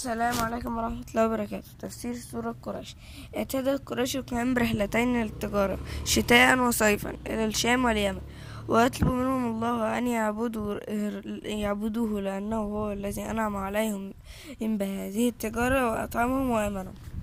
السلام عليكم ورحمة الله وبركاته. تفسير سورة قريش. اعتادت قريش القيام برحلتين للتجارة شتاء وصيفا إلى الشام واليمن، ويطلب منهم الله أن يعبدوه لأنه هو الذي أنعم عليهم بهذه التجارة وأطعمهم وأمنهم.